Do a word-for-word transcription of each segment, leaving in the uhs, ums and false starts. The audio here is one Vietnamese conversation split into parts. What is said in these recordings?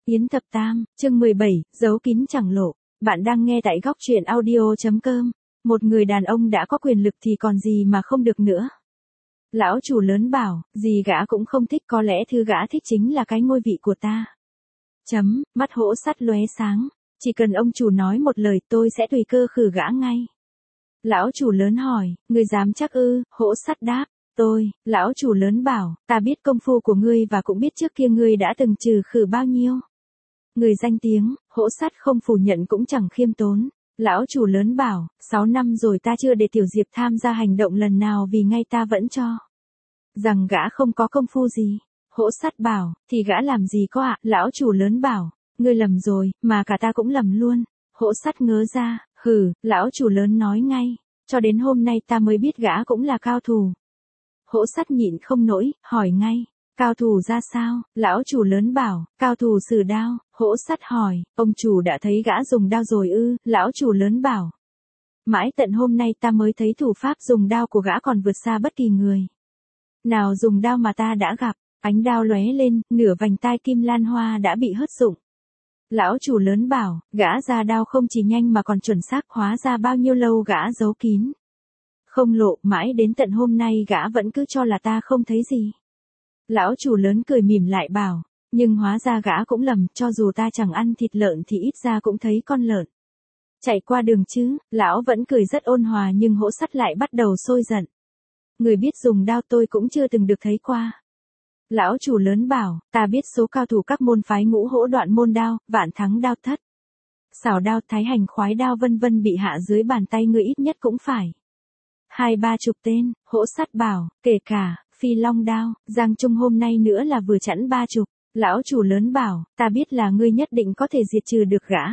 Yến Thập Tam, chương mười bảy, giấu kín chẳng lộ. Bạn đang nghe tại góc truyện audio chấm com. Một người đàn ông đã có quyền lực thì còn gì mà không được nữa. Lão chủ lớn bảo, gì gã cũng không thích, có lẽ thứ gã thích chính là cái ngôi vị của ta. Chấm, mắt hổ sắt lóe sáng. Chỉ cần ông chủ nói một lời tôi sẽ tùy cơ khử gã ngay. Lão chủ lớn hỏi, ngươi dám chắc ư? Hổ sắt đáp, tôi. Lão chủ lớn bảo, ta biết công phu của ngươi và cũng biết trước kia ngươi đã từng trừ khử bao nhiêu. Người danh tiếng, hổ sắt không phủ nhận cũng chẳng khiêm tốn. Lão chủ lớn bảo, sáu năm rồi ta chưa để Tiểu Diệp tham gia hành động lần nào vì ngay ta vẫn cho rằng gã không có công phu gì. Hổ sắt bảo, thì gã làm gì có ạ? Lão chủ lớn bảo, ngươi lầm rồi, mà cả ta cũng lầm luôn. Hổ sắt ngớ ra, hừ, lão chủ lớn nói ngay, cho đến hôm nay ta mới biết gã cũng là cao thủ. Hổ sắt nhịn không nổi, hỏi ngay, cao thủ ra sao? Lão chủ lớn bảo, cao thủ sử đao. Hổ sắt hỏi, ông chủ đã thấy gã dùng đao rồi ư? Lão chủ lớn bảo, mãi tận hôm nay ta mới thấy thủ pháp dùng đao của gã còn vượt xa bất kỳ người nào dùng đao mà ta đã gặp. Ánh đao lóe lên, nửa vành tai kim lan hoa đã bị hớt rụng. Lão chủ lớn bảo, gã ra đao không chỉ nhanh mà còn chuẩn xác, hóa ra bao nhiêu lâu gã giấu kín không lộ, mãi đến tận hôm nay gã vẫn cứ cho là ta không thấy gì. Lão chủ lớn cười mỉm lại bảo, nhưng hóa ra gã cũng lầm, cho dù ta chẳng ăn thịt lợn thì ít ra cũng thấy con lợn chạy qua đường chứ. Lão vẫn cười rất ôn hòa nhưng hổ sắt lại bắt đầu sôi giận. Người biết dùng đao tôi cũng chưa từng được thấy qua. Lão chủ lớn bảo, ta biết số cao thủ các môn phái ngũ hổ đoạn môn đao, vạn thắng đao thất, xảo đao, thái hành khoái đao vân vân bị hạ dưới bàn tay ngươi ít nhất cũng phải hai ba chục tên. Hổ sắt bảo, kể cả phi long đao, giang trung hôm nay nữa là vừa chẵn ba chục. Lão chủ lớn bảo, ta biết là ngươi nhất định có thể diệt trừ được gã.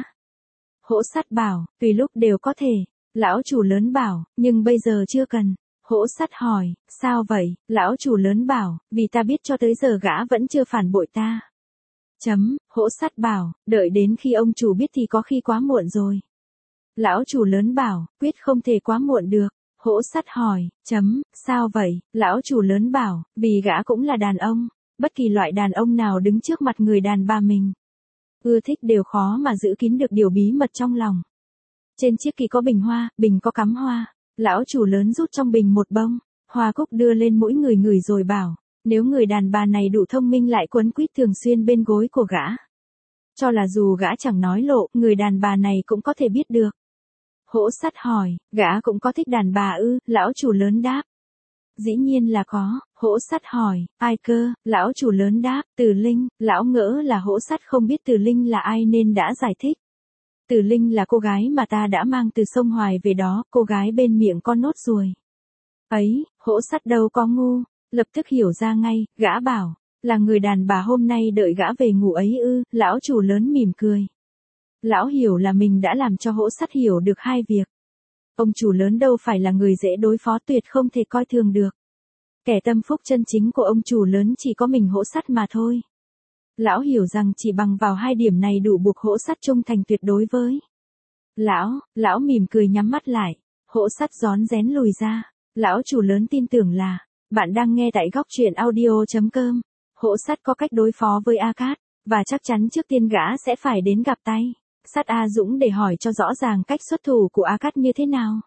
Hổ sắt bảo, tùy lúc đều có thể. Lão chủ lớn bảo, nhưng bây giờ chưa cần. Hổ sắt hỏi, sao vậy? Lão chủ lớn bảo, vì ta biết cho tới giờ gã vẫn chưa phản bội ta. Chấm, hổ sắt bảo, đợi đến khi ông chủ biết thì có khi quá muộn rồi. Lão chủ lớn bảo, quyết không thể quá muộn được. Hổ sắt hỏi, chấm, sao vậy? Lão chủ lớn bảo, vì gã cũng là đàn ông. Bất kỳ loại đàn ông nào đứng trước mặt người đàn bà mình ưa thích đều khó mà giữ kín được điều bí mật trong lòng. Trên chiếc kỳ có bình hoa, bình có cắm hoa. Lão chủ lớn rút trong bình một bông hoa cúc đưa lên mỗi người ngửi rồi bảo, nếu người đàn bà này đủ thông minh lại quấn quýt thường xuyên bên gối của gã, cho là dù gã chẳng nói lộ, người đàn bà này cũng có thể biết được. Hổ sắt hỏi, gã cũng có thích đàn bà ư? Lão chủ lớn đáp, dĩ nhiên là có. Hổ sắt hỏi, ai cơ? Lão chủ lớn đáp, Từ Linh. Lão ngỡ là hổ sắt không biết Từ Linh là ai nên đã giải thích. Từ Linh là cô gái mà ta đã mang từ sông Hoài về đó, cô gái bên miệng con nốt ruồi ấy. Hổ sắt đâu có ngu, lập tức hiểu ra ngay, gã bảo, là người đàn bà hôm nay đợi gã về ngủ ấy ư? Lão chủ lớn mỉm cười. Lão hiểu là mình đã làm cho hổ sắt hiểu được hai việc. Ông chủ lớn đâu phải là người dễ đối phó, tuyệt không thể coi thường được. Kẻ tâm phúc chân chính của ông chủ lớn chỉ có mình hổ sắt mà thôi. Lão hiểu rằng chỉ bằng vào hai điểm này đủ buộc hổ sắt trung thành tuyệt đối với lão. Lão mỉm cười nhắm mắt lại. Hổ sắt rón rén lùi ra. Lão chủ lớn tin tưởng là bạn đang nghe tại góc truyện audio chấm com. Hổ sắt có cách đối phó với A Cát, và chắc chắn trước tiên gã sẽ phải đến gặp tay sắt A Dũng để hỏi cho rõ ràng cách xuất thủ của A Cát như thế nào.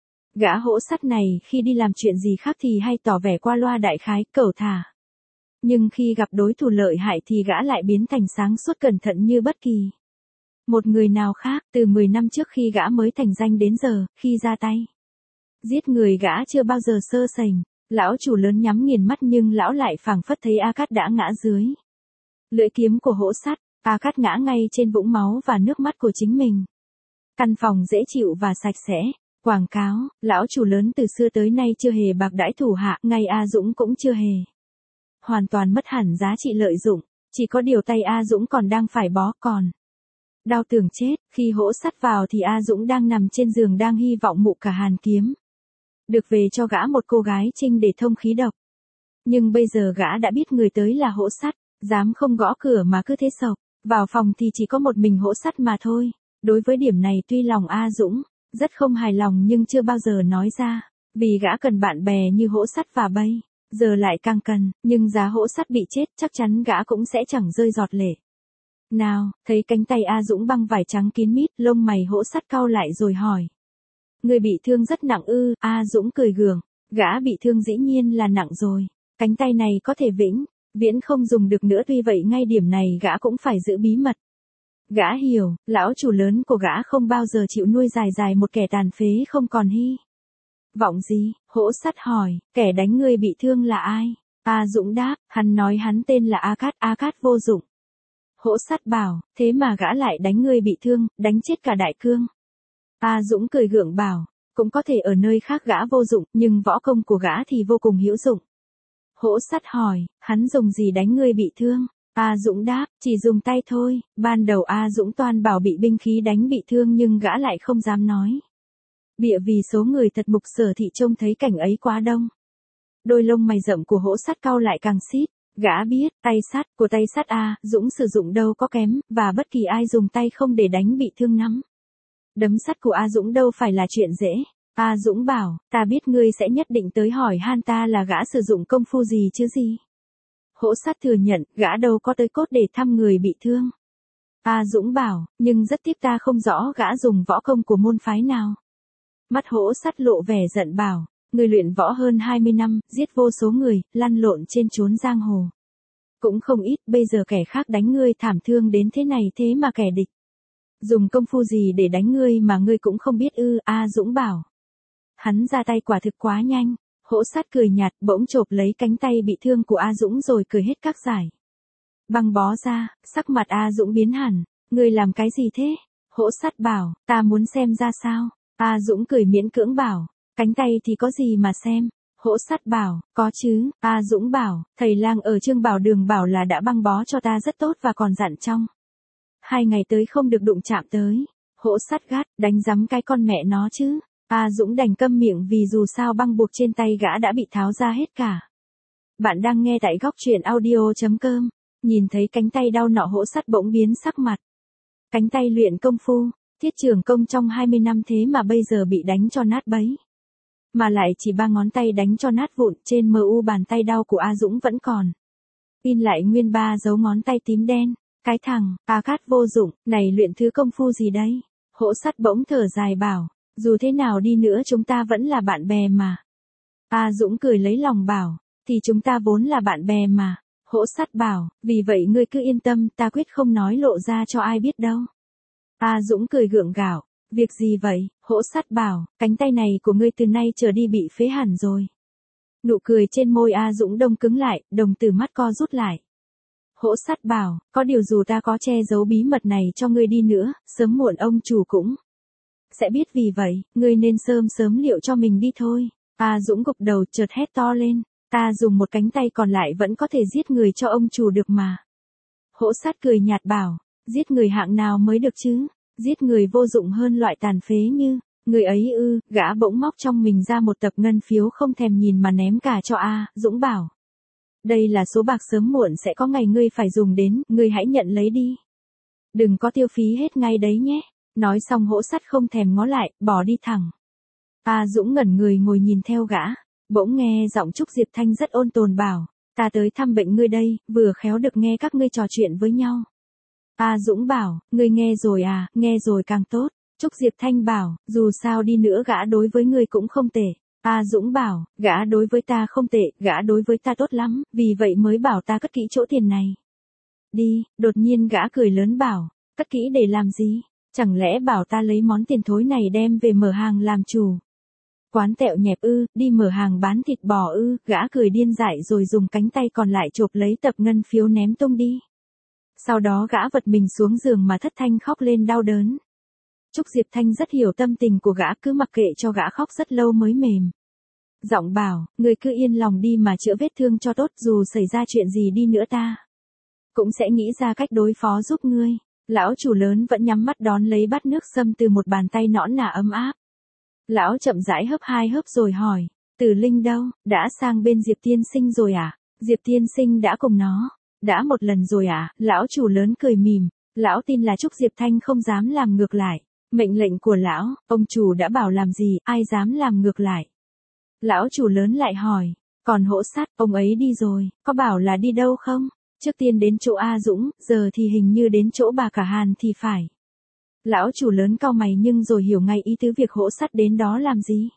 Gã hổ sắt này khi đi làm chuyện gì khác thì hay tỏ vẻ qua loa đại khái, cẩu thả. Nhưng khi gặp đối thủ lợi hại thì gã lại biến thành sáng suốt cẩn thận như bất kỳ một người nào khác. Từ mười năm trước khi gã mới thành danh đến giờ, khi ra tay giết người gã chưa bao giờ sơ sảnh. Lão chủ lớn nhắm nghiền mắt nhưng lão lại phảng phất thấy A Cát đã ngã dưới lưỡi kiếm của hổ sắt. A Cát ngã ngay trên vũng máu và nước mắt của chính mình. Căn phòng dễ chịu và sạch sẽ. Quảng cáo, lão chủ lớn từ xưa tới nay chưa hề bạc đãi thủ hạ, ngay A Dũng cũng chưa hề hoàn toàn mất hẳn giá trị lợi dụng, chỉ có điều tay A Dũng còn đang phải bó còn đau tưởng chết. Khi hổ sắt vào thì A Dũng đang nằm trên giường đang hy vọng mụ cả hàn kiếm được về cho gã một cô gái trinh để thông khí độc. Nhưng bây giờ gã đã biết người tới là hổ sắt, dám không gõ cửa mà cứ thế sộc vào phòng thì chỉ có một mình hổ sắt mà thôi. Đối với điểm này tuy lòng A Dũng rất không hài lòng nhưng chưa bao giờ nói ra, vì gã cần bạn bè như hổ sắt và bây giờ lại càng cần, nhưng giá hổ sắt bị chết chắc chắn gã cũng sẽ chẳng rơi giọt lệ. Nào, thấy cánh tay A Dũng băng vải trắng kín mít, lông mày hỗ sắt cau lại rồi hỏi. Người bị thương rất nặng ư? A Dũng cười gượng, gã bị thương dĩ nhiên là nặng rồi. Cánh tay này có thể vĩnh viễn không dùng được nữa, tuy vậy ngay điểm này gã cũng phải giữ bí mật. Gã hiểu, lão chủ lớn của gã không bao giờ chịu nuôi dài dài một kẻ tàn phế không còn hy vọng gì. Hỗ sắt hỏi, kẻ đánh ngươi bị thương là ai? A Dũng đáp, hắn nói hắn tên là A Cát, A Cát vô dụng. Hỗ sắt bảo, thế mà gã lại đánh ngươi bị thương, đánh chết cả đại cương. A Dũng cười gượng bảo, cũng có thể ở nơi khác gã vô dụng, nhưng võ công của gã thì vô cùng hữu dụng. Hỗ sắt hỏi, hắn dùng gì đánh ngươi bị thương? A Dũng đáp, chỉ dùng tay thôi. Ban đầu A Dũng toan bảo bị binh khí đánh bị thương nhưng gã lại không dám nói. Bịa vì số người thật mục Sở Thị trông thấy cảnh ấy quá đông. Đôi lông mày rậm của hỗ sắt cau lại càng xít. Gã biết, tay sắt của tay sắt A Dũng sử dụng đâu có kém, và bất kỳ ai dùng tay không để đánh bị thương nắm đấm sắt của A Dũng đâu phải là chuyện dễ. A Dũng bảo, ta biết ngươi sẽ nhất định tới hỏi han ta là gã sử dụng công phu gì chứ gì. Hỗ sắt thừa nhận, gã đâu có tới cốt để thăm người bị thương. A Dũng bảo, nhưng rất tiếc ta không rõ gã dùng võ công của môn phái nào. Mắt hỗ sắt lộ vẻ giận bảo, người luyện võ hơn hai mươi năm, giết vô số người, lăn lộn trên chốn giang hồ. Cũng không ít, bây giờ kẻ khác đánh ngươi thảm thương đến thế này thế mà kẻ địch dùng công phu gì để đánh ngươi mà ngươi cũng không biết ư? A Dũng bảo. Hắn ra tay quả thực quá nhanh. Hỗ sắt cười nhạt, bỗng chộp lấy cánh tay bị thương của A Dũng rồi cười hết các giải. Băng bó ra, sắc mặt A Dũng biến hẳn. Ngươi làm cái gì thế? Hỗ sắt bảo, ta muốn xem ra sao. A Dũng cười miễn cưỡng bảo, cánh tay thì có gì mà xem. Hỗ sắt bảo, có chứ. A Dũng bảo, thầy lang ở Trương Bảo Đường bảo là đã băng bó cho ta rất tốt và còn dặn trong hai ngày tới không được đụng chạm tới. Hỗ sắt gắt, đánh rắm cái con mẹ nó chứ. A Dũng đành câm miệng vì dù sao băng buộc trên tay gã đã bị tháo ra hết cả. Bạn đang nghe tại góc truyện audio chấm com. Nhìn thấy cánh tay đau nọ hỗ sắt bỗng biến sắc mặt. Cánh tay luyện công phu, thiết trường công trong hai mươi năm thế mà bây giờ bị đánh cho nát bấy. Mà lại chỉ ba ngón tay đánh cho nát vụn, trên mờ u bàn tay đau của A Dũng vẫn còn in lại nguyên ba dấu ngón tay tím đen. Cái thằng, A Cát vô dụng, này luyện thứ công phu gì đấy? Hỗ sắt bỗng thở dài bảo, dù thế nào đi nữa chúng ta vẫn là bạn bè mà. A Dũng cười lấy lòng bảo, thì chúng ta vốn là bạn bè mà. Hỗ sắt bảo, vì vậy ngươi cứ yên tâm, ta quyết không nói lộ ra cho ai biết đâu. A Dũng cười gượng gạo, việc gì vậy? Hỗ sắt bảo, cánh tay này của ngươi từ nay trở đi bị phế hẳn rồi. Nụ cười trên môi A Dũng đông cứng lại, đồng tử mắt co rút lại. Hỗ sắt bảo, có điều dù ta có che giấu bí mật này cho ngươi đi nữa, sớm muộn ông chủ cũng sẽ biết, vì vậy, ngươi nên sớm sớm liệu cho mình đi thôi. A Dũng gục đầu chợt hét to lên, ta dùng một cánh tay còn lại vẫn có thể giết người cho ông chủ được mà. Hỗ sắt cười nhạt bảo, giết người hạng nào mới được chứ? Giết người vô dụng hơn loại tàn phế như người ấy ư? Gã bỗng móc trong mình ra một tập ngân phiếu không thèm nhìn mà ném cả cho A Dũng bảo, đây là số bạc sớm muộn sẽ có ngày ngươi phải dùng đến, ngươi hãy nhận lấy đi. Đừng có tiêu phí hết ngay đấy nhé. Nói xong hỗ sắt không thèm ngó lại, bỏ đi thẳng. A Dũng ngẩn người ngồi nhìn theo gã, bỗng nghe giọng Trúc Diệp Thanh rất ôn tồn bảo, ta tới thăm bệnh ngươi đây, vừa khéo được nghe các ngươi trò chuyện với nhau. A Dũng bảo, ngươi nghe rồi à? Nghe rồi càng tốt. Trúc Diệp Thanh bảo, dù sao đi nữa gã đối với ngươi cũng không tệ. A Dũng bảo, gã đối với ta không tệ, gã đối với ta tốt lắm, vì vậy mới bảo ta cất kỹ chỗ tiền này. Đi, đột nhiên gã cười lớn bảo, cất kỹ để làm gì? Chẳng lẽ bảo ta lấy món tiền thối này đem về mở hàng làm chủ? Quán tẹo nhẹp ư? Đi mở hàng bán thịt bò ư? Gã cười điên dại rồi dùng cánh tay còn lại chộp lấy tập ngân phiếu ném tung đi. Sau đó gã vật mình xuống giường mà thất thanh khóc lên đau đớn. Trúc Diệp Thanh rất hiểu tâm tình của gã, cứ mặc kệ cho gã khóc rất lâu mới mềm giọng bảo, ngươi cứ yên lòng đi mà chữa vết thương cho tốt, dù xảy ra chuyện gì đi nữa ta cũng sẽ nghĩ ra cách đối phó giúp ngươi. Lão chủ lớn vẫn nhắm mắt đón lấy bát nước sâm từ một bàn tay nõn nà ấm áp. Lão chậm rãi hớp hai hớp rồi hỏi, Từ Linh đâu? Đã sang bên Diệp tiên sinh rồi à? Diệp tiên sinh đã cùng nó đã một lần rồi à? Lão chủ lớn cười mỉm, lão tin là Trúc Diệp Thanh không dám làm ngược lại. Mệnh lệnh của lão, ông chủ đã bảo làm gì, ai dám làm ngược lại. Lão chủ lớn lại hỏi, còn hỗ sắt, ông ấy đi rồi, có bảo là đi đâu không? Trước tiên đến chỗ A Dũng, giờ thì hình như đến chỗ bà cả Hàn thì phải. Lão chủ lớn cau mày nhưng rồi hiểu ngay ý tứ việc Hỗ Sắt đến đó làm gì.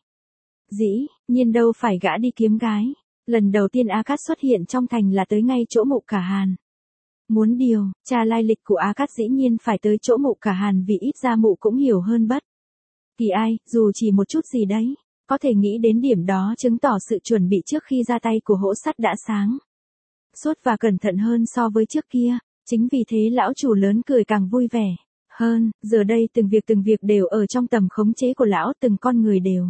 Dĩ nhiên đâu phải gã đi kiếm gái. Lần đầu tiên A Cát xuất hiện trong thành là tới ngay chỗ Mụ Cả Hàn. Muốn điều tra lai lịch của A Cát dĩ nhiên phải tới chỗ Mụ Cả Hàn vì ít ra Mụ cũng hiểu hơn bất kỳ ai, dù chỉ một chút gì đấy. Có thể nghĩ đến điểm đó chứng tỏ sự chuẩn bị trước khi ra tay của Hỗ Sắt đã sáng suốt và cẩn thận hơn so với trước kia. Chính vì thế lão chủ lớn cười càng vui vẻ hơn. Giờ đây từng việc từng việc đều ở trong tầm khống chế của lão, từng con người đều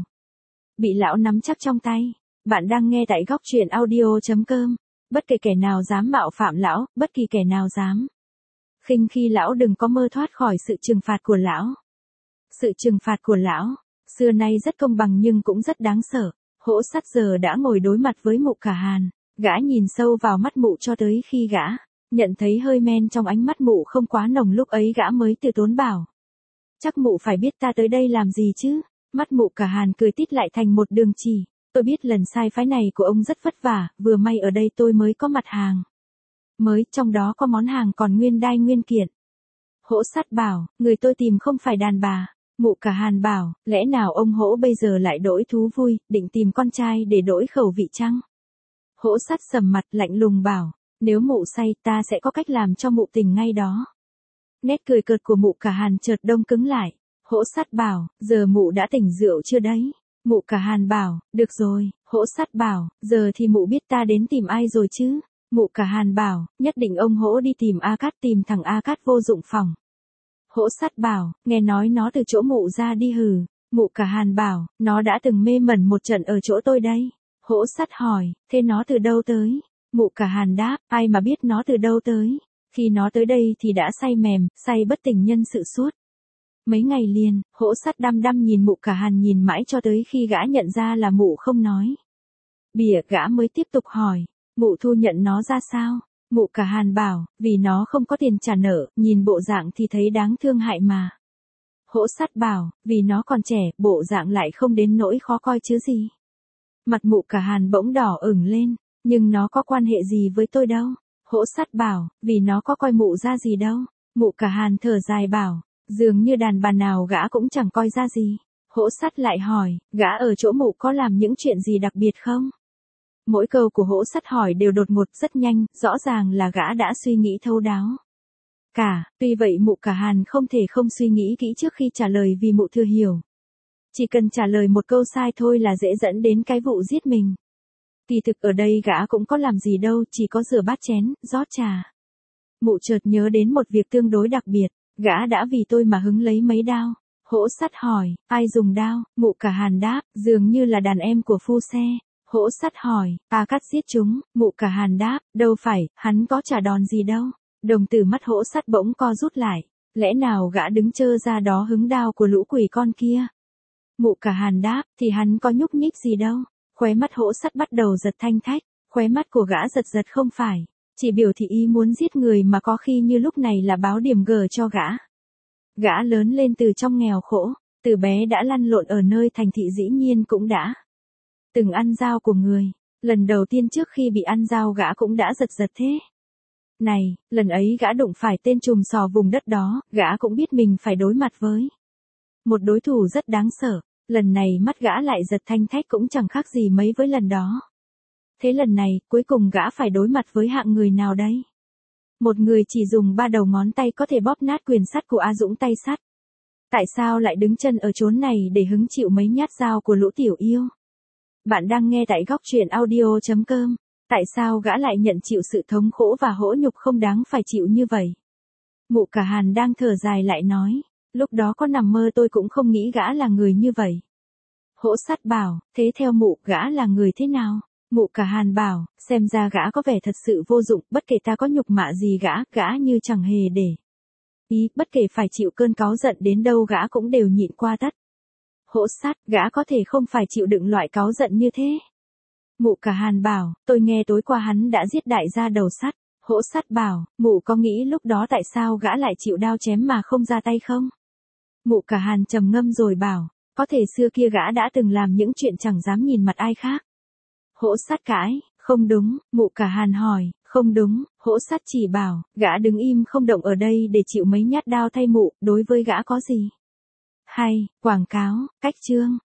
bị lão nắm chắc trong tay. Bạn đang nghe tại góc truyện audio.com. Bất kể kẻ nào dám mạo phạm lão, bất kỳ kẻ nào dám khinh khi lão đừng có mơ thoát khỏi sự trừng phạt của lão. Sự trừng phạt của lão, xưa nay rất công bằng nhưng cũng rất đáng sợ. Hỗ Sắt giờ đã ngồi đối mặt với Mụ Cả Hàn. Gã nhìn sâu vào mắt Mụ cho tới khi gã nhận thấy hơi men trong ánh mắt Mụ không quá nồng, lúc ấy gã mới từ tốn bảo. Chắc Mụ phải biết ta tới đây làm gì chứ? Mắt Mụ Cả Hàn cười tít lại thành một đường chỉ. Tôi biết lần sai phái này của ông rất vất vả, vừa may ở đây tôi mới có mặt hàng mới, trong đó có món hàng còn nguyên đai nguyên kiện. Hỗ Sắt bảo, người tôi tìm không phải đàn bà. Mụ Cả Hàn bảo, lẽ nào ông Hỗ bây giờ lại đổi thú vui, định tìm con trai để đổi khẩu vị chăng? Hỗ Sắt sầm mặt lạnh lùng bảo, nếu Mụ say ta sẽ có cách làm cho Mụ tỉnh ngay đó. Nét cười cợt của Mụ Cả Hàn chợt đông cứng lại. Hỗ Sắt bảo, giờ Mụ đã tỉnh rượu chưa đấy? Mụ Cả Hàn bảo, được rồi. Hỗ Sắt bảo, giờ thì Mụ biết ta đến tìm ai rồi chứ? Mụ Cả Hàn bảo, nhất định ông Hỗ đi tìm A Cát, tìm thằng A Cát vô dụng phòng. Hỗ Sắt bảo, nghe nói nó từ chỗ Mụ ra đi hừ. Mụ Cả Hàn bảo, nó đã từng mê mẩn một trận ở chỗ tôi đây. Hỗ Sắt hỏi, thế nó từ đâu tới? Mụ Cả Hàn đáp, ai mà biết nó từ đâu tới. Khi nó tới đây thì đã say mềm, say bất tỉnh nhân sự suốt mấy ngày liền. Hỗ Sắt đăm đăm nhìn Mụ Cả Hàn nhìn mãi cho tới khi gã nhận ra là Mụ không nói bịa, gã mới tiếp tục hỏi, Mụ thu nhận nó ra sao? Mụ Cả Hàn bảo, vì nó không có tiền trả nợ, nhìn bộ dạng thì thấy đáng thương hại mà. Hỗ Sắt bảo, vì nó còn trẻ, bộ dạng lại không đến nỗi khó coi chứ gì. Mặt Mụ Cả Hàn bỗng đỏ ửng lên, nhưng nó có quan hệ gì với tôi đâu. Hỗ Sắt bảo, vì nó có coi Mụ ra gì đâu. Mụ Cả Hàn thở dài bảo, dường như đàn bà nào gã cũng chẳng coi ra gì. Hỗ Sắt lại hỏi, gã ở chỗ Mụ có làm những chuyện gì đặc biệt không? Mỗi câu của Hỗ Sắt hỏi đều đột ngột rất nhanh, rõ ràng là gã đã suy nghĩ thấu đáo cả. Tuy vậy Mụ Cả Hàn không thể không suy nghĩ kỹ trước khi trả lời vì Mụ thừa hiểu. Chỉ cần trả lời một câu sai thôi là dễ dẫn đến cái vụ giết mình. Kỳ thực ở đây gã cũng có làm gì đâu, chỉ có rửa bát chén, rót trà. Mụ chợt nhớ đến một việc tương đối đặc biệt, gã đã vì tôi mà hứng lấy mấy đao. Hỗ Sắt hỏi, ai dùng đao? Mụ Cả Hàn đáp, dường như là đàn em của phu xe. Hỗ Sắt hỏi, A Cát giết chúng? Mụ Cả Hàn đáp, đâu phải, hắn có trả đòn gì đâu. Đồng tử mắt Hỗ Sắt bỗng co rút lại, lẽ nào gã đứng chơ ra đó hứng đao của lũ quỷ con kia? Mụ Cả Hàn đáp, thì hắn có nhúc nhích gì đâu. Khóe mắt Hỗ Sắt bắt đầu giật thanh thách, khóe mắt của gã giật giật không phải chỉ biểu thị ý muốn giết người mà có khi như lúc này là báo điểm gờ cho gã. Gã lớn lên từ trong nghèo khổ, từ bé đã lăn lộn ở nơi thành thị, dĩ nhiên cũng đã từng ăn dao của người. Lần đầu tiên trước khi bị ăn dao gã cũng đã giật giật thế này, lần ấy gã đụng phải tên trùm sò vùng đất đó, gã cũng biết mình phải đối mặt với một đối thủ rất đáng sợ. Lần này mắt gã lại giật thanh thách cũng chẳng khác gì mấy với lần đó. Thế lần này, cuối cùng gã phải đối mặt với hạng người nào đây? Một người chỉ dùng ba đầu ngón tay có thể bóp nát quyền sắt của A Dũng tay sắt. Tại sao lại đứng chân ở chốn này để hứng chịu mấy nhát dao của lũ tiểu yêu? Bạn đang nghe tại góc truyện audio.com. Tại sao gã lại nhận chịu sự thống khổ và hỗ nhục không đáng phải chịu như vậy? Mụ Cả Hàn đang thở dài lại nói, lúc đó có nằm mơ tôi cũng không nghĩ gã là người như vậy. Hỗ Sắt bảo, thế theo Mụ, gã là người thế nào? Mụ Cả Hàn bảo, xem ra gã có vẻ thật sự vô dụng, bất kể ta có nhục mạ gì gã, gã như chẳng hề để ý, bất kể phải chịu cơn cáu giận đến đâu gã cũng đều nhịn qua tất. Hỗ Sắt, gã có thể không phải chịu đựng loại cáu giận như thế. Mụ Cả Hàn bảo, tôi nghe tối qua hắn đã giết đại gia đầu sắt. Hỗ Sắt bảo, Mụ có nghĩ lúc đó tại sao gã lại chịu đao chém mà không ra tay không? Mụ Cả Hàn trầm ngâm rồi bảo, có thể xưa kia gã đã từng làm những chuyện chẳng dám nhìn mặt ai khác. Hỗ Sắt cãi, Không đúng, Mụ Cả Hàn hỏi, không đúng, hỗ sát chỉ bảo, gã đứng im không động ở đây để chịu mấy nhát đao thay mụ, đối với gã có gì hay, quảng cáo, cách chương.